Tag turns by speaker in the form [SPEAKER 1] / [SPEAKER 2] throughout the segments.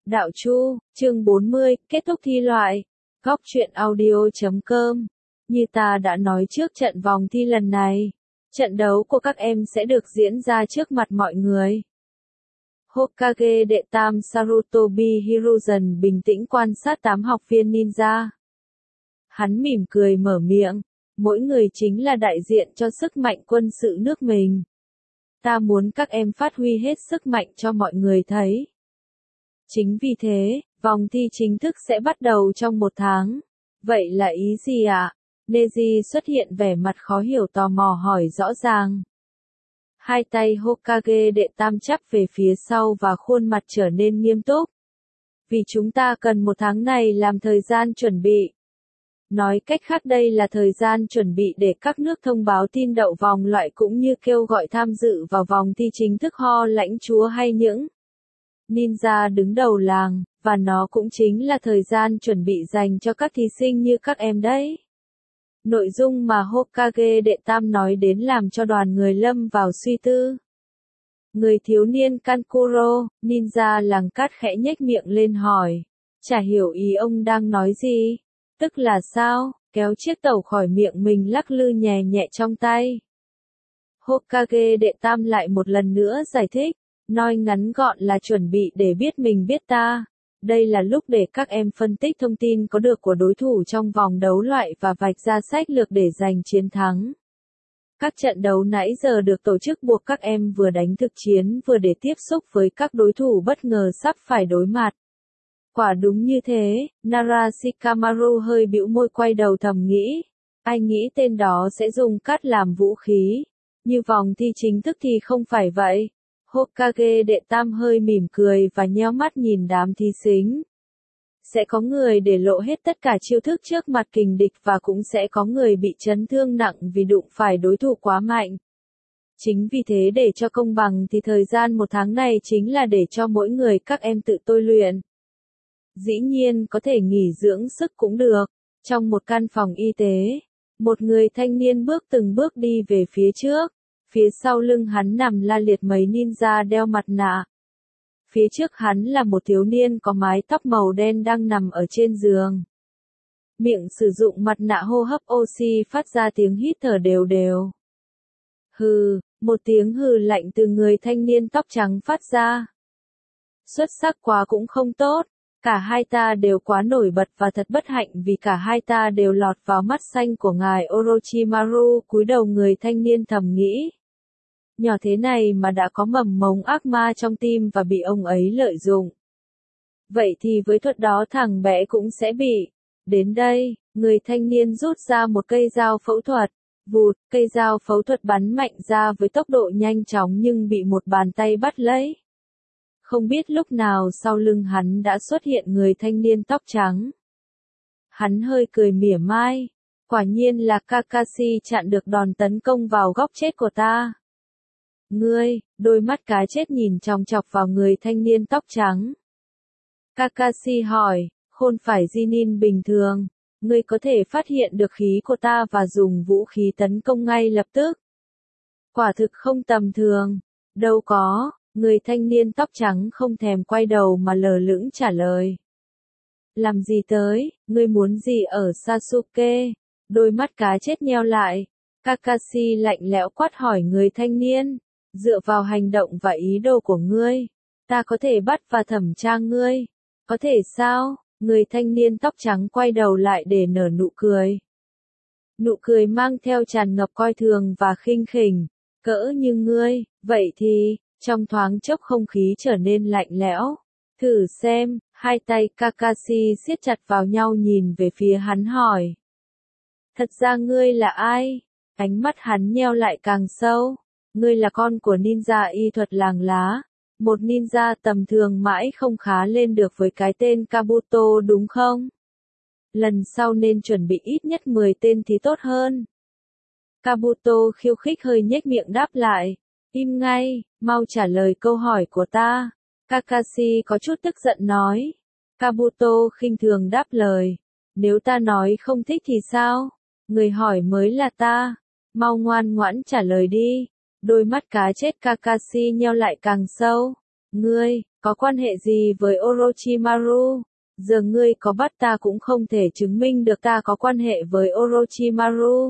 [SPEAKER 1] Đạo Chu, chương 40, kết thúc thi loại. Góc truyện audio.com. Như ta đã nói trước trận vòng thi lần này, trận đấu của các em sẽ được diễn ra trước mặt mọi người. Hokage đệ tam Sarutobi Hiruzen bình tĩnh quan sát 8 học viên ninja. Hắn mỉm cười mở miệng, mỗi người chính là đại diện cho sức mạnh quân sự nước mình. Ta muốn các em phát huy hết sức mạnh cho mọi người thấy. Chính vì thế, vòng thi chính thức sẽ bắt đầu trong 1 tháng. Vậy là ý gì ạ? Neji xuất hiện vẻ mặt khó hiểu tò mò hỏi rõ ràng. Hai tay Hokage đệ tam chắp về phía sau và khuôn mặt trở nên nghiêm túc. Vì chúng ta cần 1 tháng này làm thời gian chuẩn bị. Nói cách khác đây là thời gian chuẩn bị để các nước thông báo tin đậu vòng loại cũng như kêu gọi tham dự vào vòng thi chính thức Ho lãnh chúa hay những ninja đứng đầu làng, và nó cũng chính là thời gian chuẩn bị dành cho các thí sinh như các em đấy. Nội dung mà Hokage đệ tam nói đến làm cho đoàn người lâm vào suy tư. Người thiếu niên Kankuro, ninja làng cát khẽ nhếch miệng lên hỏi. Chả hiểu ý ông đang nói gì. Tức là sao? Kéo chiếc tẩu khỏi miệng mình lắc lư nhẹ nhẹ trong tay. Hokage đệ tam lại một lần nữa giải thích. Nói ngắn gọn là chuẩn bị để biết mình biết ta. Đây là lúc để các em phân tích thông tin có được của đối thủ trong vòng đấu loại và vạch ra sách lược để giành chiến thắng. Các trận đấu nãy giờ được tổ chức buộc các em vừa đánh thực chiến vừa để tiếp xúc với các đối thủ bất ngờ sắp phải đối mặt. Quả đúng như thế, Nara Shikamaru hơi bĩu môi quay đầu thầm nghĩ. Ai nghĩ tên đó sẽ dùng cát làm vũ khí. Như vòng thi chính thức thì không phải vậy. Hokage đệ tam hơi mỉm cười và nheo mắt nhìn đám thí sinh. Sẽ có người để lộ hết tất cả chiêu thức trước mặt kình địch và cũng sẽ có người bị chấn thương nặng vì đụng phải đối thủ quá mạnh. Chính vì thế để cho công bằng thì thời gian 1 tháng này chính là để cho mỗi người các em tự tôi luyện. Dĩ nhiên có thể nghỉ dưỡng sức cũng được. Trong một căn phòng y tế, một người thanh niên bước từng bước đi về phía trước. Phía sau lưng hắn nằm la liệt mấy ninja đeo mặt nạ. Phía trước hắn là một thiếu niên có mái tóc màu đen đang nằm ở trên giường. Miệng sử dụng mặt nạ hô hấp oxy phát ra tiếng hít thở đều đều. Hừ, một tiếng hừ lạnh từ người thanh niên tóc trắng phát ra. Xuất sắc quá cũng không tốt. Cả hai ta đều quá nổi bật và thật bất hạnh vì cả hai ta đều lọt vào mắt xanh của ngài Orochimaru, cúi đầu người thanh niên thầm nghĩ. Nhỏ thế này mà đã có mầm mống ác ma trong tim và bị ông ấy lợi dụng. Vậy thì với thuật đó thằng bé cũng sẽ bị. Đến đây, người thanh niên rút ra một cây dao phẫu thuật. Vụt, cây dao phẫu thuật bắn mạnh ra với tốc độ nhanh chóng nhưng bị một bàn tay bắt lấy. Không biết lúc nào sau lưng hắn đã xuất hiện người thanh niên tóc trắng. Hắn hơi cười mỉa mai. Quả nhiên là Kakashi chặn được đòn tấn công vào góc chết của ta. Ngươi, đôi mắt cá chết nhìn chòng chọc vào người thanh niên tóc trắng. Kakashi hỏi, khôn phải Jinin bình thường. Ngươi có thể phát hiện được khí của ta và dùng vũ khí tấn công ngay lập tức. Quả thực không tầm thường. Đâu có. Người thanh niên tóc trắng không thèm quay đầu mà lờ lững trả lời. Làm gì tới, ngươi muốn gì ở Sasuke? Đôi mắt cá chết nheo lại. Kakashi lạnh lẽo quát hỏi người thanh niên. Dựa vào hành động và ý đồ của ngươi, ta có thể bắt và thẩm tra ngươi. Có thể sao? Người thanh niên tóc trắng quay đầu lại để nở nụ cười. Nụ cười mang theo tràn ngập coi thường và khinh khỉnh. Cỡ như ngươi, vậy thì... Trong thoáng chốc không khí trở nên lạnh lẽo. Thử xem, hai tay Kakashi siết chặt vào nhau nhìn về phía hắn hỏi. Thật ra ngươi là ai? Ánh mắt hắn nheo lại càng sâu. Ngươi là con của ninja y thuật làng lá. Một ninja tầm thường mãi không khá lên được với cái tên Kabuto đúng không? Lần sau nên chuẩn bị ít nhất 10 tên thì tốt hơn. Kabuto khiêu khích hơi nhếch miệng đáp lại. Im ngay, mau trả lời câu hỏi của ta. Kakashi có chút tức giận nói. Kabuto khinh thường đáp lời. Nếu ta nói không thích thì sao? Người hỏi mới là ta. Mau ngoan ngoãn trả lời đi. Đôi mắt cá chết Kakashi nheo lại càng sâu. Ngươi, Có quan hệ gì với Orochimaru? Giờ ngươi có bắt ta cũng không thể chứng minh được ta có quan hệ với Orochimaru.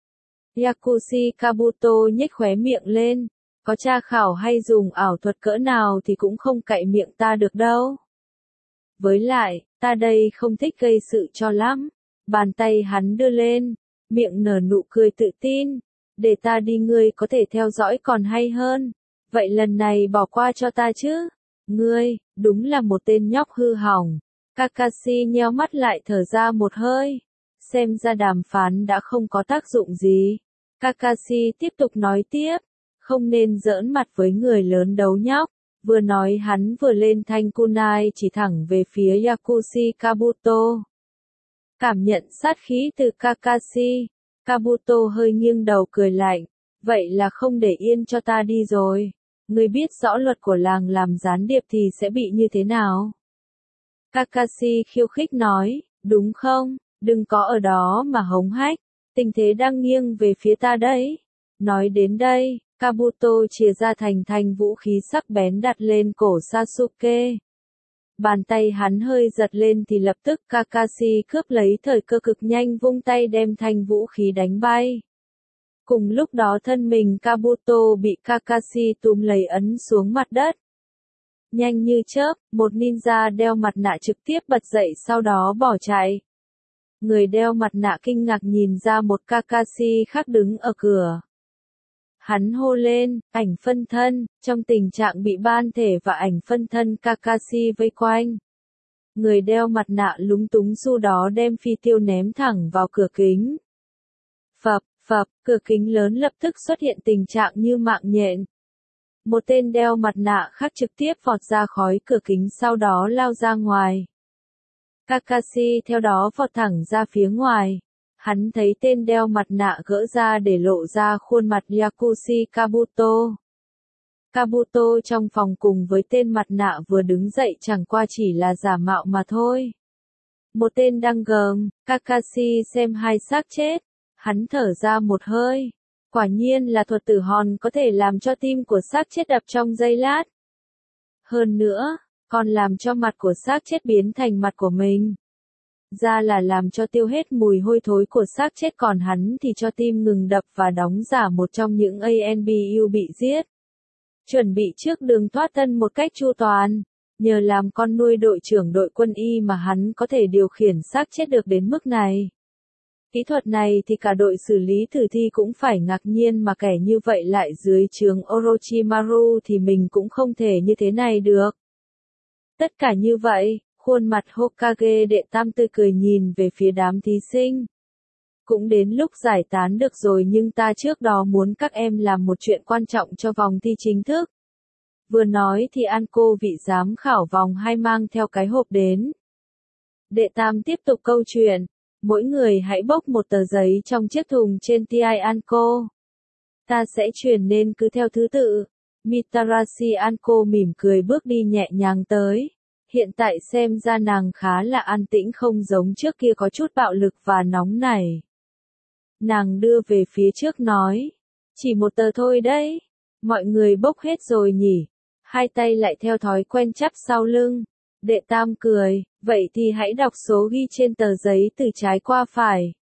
[SPEAKER 1] Yakushi Kabuto nhếch khóe miệng lên. Có tra khảo hay dùng ảo thuật cỡ nào thì cũng không cạy miệng ta được đâu. Với lại, ta đây không thích gây sự cho lắm. Bàn tay hắn đưa lên, miệng nở nụ cười tự tin. Để ta đi, ngươi có thể theo dõi còn hay hơn. Vậy lần này bỏ qua cho ta chứ? Ngươi, đúng là một tên nhóc hư hỏng. Kakashi nheo mắt lại thở ra một hơi. Xem ra đàm phán đã không có tác dụng gì. Kakashi tiếp tục nói tiếp. Không nên giỡn mặt với người lớn đấu nhóc. Vừa nói hắn vừa lên thanh kunai chỉ thẳng về phía Yakushi Kabuto. Cảm nhận sát khí từ Kakashi. Kabuto hơi nghiêng đầu cười lạnh. Vậy là không để yên cho ta đi rồi. Ngươi biết rõ luật của làng làm gián điệp thì sẽ bị như thế nào? Kakashi khiêu khích nói, đúng không? Đừng có ở đó mà hống hách. Tình thế đang nghiêng về phía ta đấy. Nói đến đây, Kabuto chìa ra thành vũ khí sắc bén đặt lên cổ Sasuke. Bàn tay hắn hơi giật lên thì lập tức Kakashi cướp lấy thời cơ cực nhanh vung tay đem thanh vũ khí đánh bay. Cùng lúc đó thân mình Kabuto bị Kakashi túm lấy ấn xuống mặt đất. Nhanh như chớp, một ninja đeo mặt nạ trực tiếp bật dậy sau đó bỏ chạy. Người đeo mặt nạ kinh ngạc nhìn ra một Kakashi khác đứng ở cửa. Hắn hô lên, ảnh phân thân, trong tình trạng bị ban thể và ảnh phân thân Kakashi vây quanh. Người đeo mặt nạ lúng túng sau đó đem phi tiêu ném thẳng vào cửa kính. Phập, phập, cửa kính lớn lập tức xuất hiện tình trạng như mạng nhện. Một tên đeo mặt nạ khác trực tiếp vọt ra khỏi cửa kính sau đó lao ra ngoài. Kakashi theo đó vọt thẳng ra phía ngoài. Hắn thấy tên đeo mặt nạ gỡ ra để lộ ra khuôn mặt Yakushi Kabuto. Kabuto trong phòng cùng với tên mặt nạ vừa đứng dậy chẳng qua chỉ là giả mạo mà thôi. Một tên đang gầm, Kakashi xem hai xác chết. Hắn thở ra một hơi. Quả nhiên là thuật tử hòn có thể làm cho tim của xác chết đập trong giây lát. Hơn nữa, còn làm cho mặt của xác chết biến thành mặt của mình. Ra là làm cho tiêu hết mùi hôi thối của xác chết còn hắn thì cho tim ngừng đập và đóng giả một trong những ANBU bị giết. Chuẩn bị trước đường thoát thân một cách chu toàn. Nhờ làm con nuôi đội trưởng đội quân y mà hắn có thể điều khiển xác chết được đến mức này. Kỹ thuật này thì cả đội xử lý tử thi cũng phải ngạc nhiên mà kẻ như vậy lại dưới trướng Orochimaru thì mình cũng không thể như thế này được. Tất cả như vậy, khuôn mặt Hokage đệ tam tươi cười nhìn về phía đám thí sinh. Cũng đến lúc giải tán được rồi nhưng ta trước đó muốn các em làm một chuyện quan trọng cho vòng thi chính thức. Vừa nói thì Anko vị giám khảo vòng 2 mang theo cái hộp đến. Đệ tam tiếp tục câu chuyện. Mỗi người hãy bốc một tờ giấy trong chiếc thùng trên TI Anko. Ta sẽ chuyển nên cứ theo thứ tự. Mitarashi Anko mỉm cười bước đi nhẹ nhàng tới. Hiện tại xem ra nàng khá là an tĩnh không giống trước kia có chút bạo lực và nóng nảy. Nàng đưa về phía trước nói. Chỉ một tờ thôi đấy. Mọi người bốc hết rồi nhỉ. Hai tay lại theo thói quen chắp sau lưng. Đệ tam cười, vậy thì hãy đọc số ghi trên tờ giấy từ trái qua phải.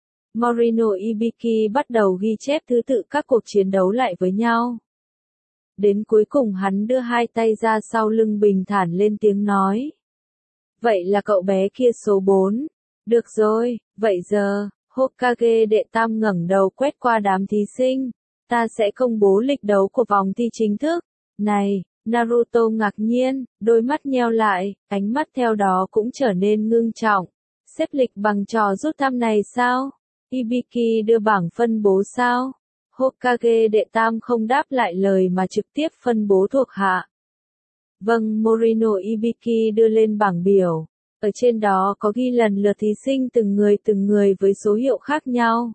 [SPEAKER 1] Morino Ibiki bắt đầu ghi chép thứ tự các cuộc chiến đấu lại với nhau. Đến cuối cùng hắn đưa hai tay ra sau lưng bình thản lên tiếng nói. Vậy là cậu bé kia số 4. Được rồi, vậy giờ, Hokage đệ tam ngẩng đầu quét qua đám thí sinh. Ta sẽ công bố lịch đấu của vòng thi chính thức. Này! Naruto ngạc nhiên, đôi mắt nheo lại, ánh mắt theo đó cũng trở nên ngưng trọng. Xếp lịch bằng trò rút thăm này sao? Ibiki đưa bảng phân bố sao? Hokage đệ tam không đáp lại lời mà trực tiếp phân bố thuộc hạ. Vâng, Morino Ibiki đưa lên bảng biểu. Ở trên đó có ghi lần lượt thí sinh từng người với số hiệu khác nhau.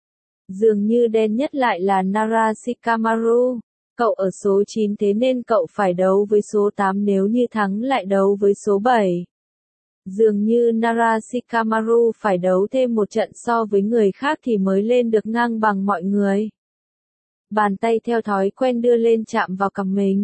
[SPEAKER 1] Dường như đen nhất lại là Nara Shikamaru. Cậu ở số 9 thế nên cậu phải đấu với số 8 nếu như thắng lại đấu với số 7. Dường như Nara Shikamaru phải đấu thêm một trận so với người khác thì mới lên được ngang bằng mọi người. Bàn tay theo thói quen đưa lên chạm vào cằm mình.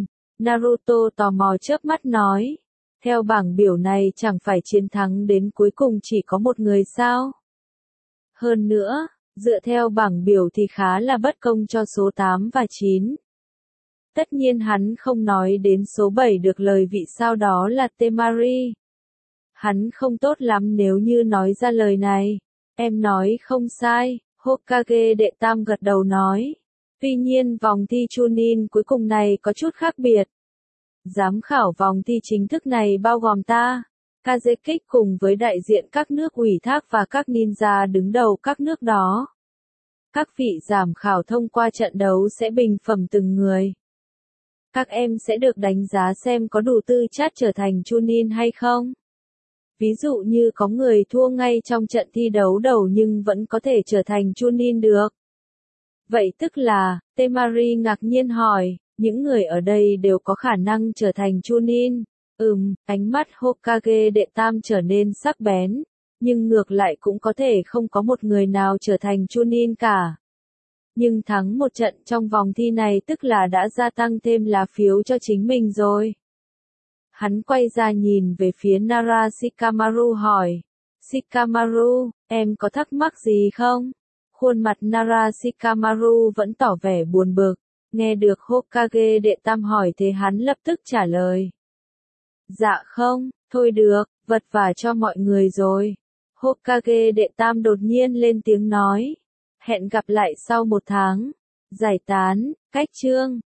[SPEAKER 1] Naruto tò mò chớp mắt nói. Theo bảng biểu này chẳng phải chiến thắng đến cuối cùng chỉ có một người sao? Hơn nữa, dựa theo bảng biểu thì khá là bất công cho số 8 và 9. Tất nhiên hắn không nói đến số 7 được lời vị sao đó là Temari. Hắn không tốt lắm nếu như nói ra lời này. Em nói không sai, Hokage đệ tam gật đầu nói. Tuy nhiên vòng thi Chunin cuối cùng này có chút khác biệt. Giám khảo vòng thi chính thức này bao gồm ta, Kazekik cùng với đại diện các nước ủy thác và các ninja đứng đầu các nước đó. Các vị giám khảo thông qua trận đấu sẽ bình phẩm từng người. Các em sẽ được đánh giá xem có đủ tư chất trở thành Chunin hay không. Ví dụ như có người thua ngay trong trận thi đấu đầu nhưng vẫn có thể trở thành Chunin được. Vậy tức là, Temari ngạc nhiên hỏi, những người ở đây đều có khả năng trở thành Chunin. Ánh mắt Hokage đệ tam trở nên sắc bén, nhưng ngược lại cũng có thể không có một người nào trở thành Chunin cả. Nhưng thắng một trận trong vòng thi này tức là đã gia tăng thêm lá phiếu cho chính mình rồi. Hắn quay ra nhìn về phía Nara Shikamaru hỏi, Shikamaru, em có thắc mắc gì không? Khuôn mặt Nara Shikamaru vẫn tỏ vẻ buồn bực, nghe được Hokage đệ tam hỏi thế hắn lập tức trả lời. Dạ không, thôi được, vật vả cho mọi người rồi. Hokage đệ tam đột nhiên lên tiếng nói. Hẹn gặp lại sau 1 tháng. Giải tán, cách chương.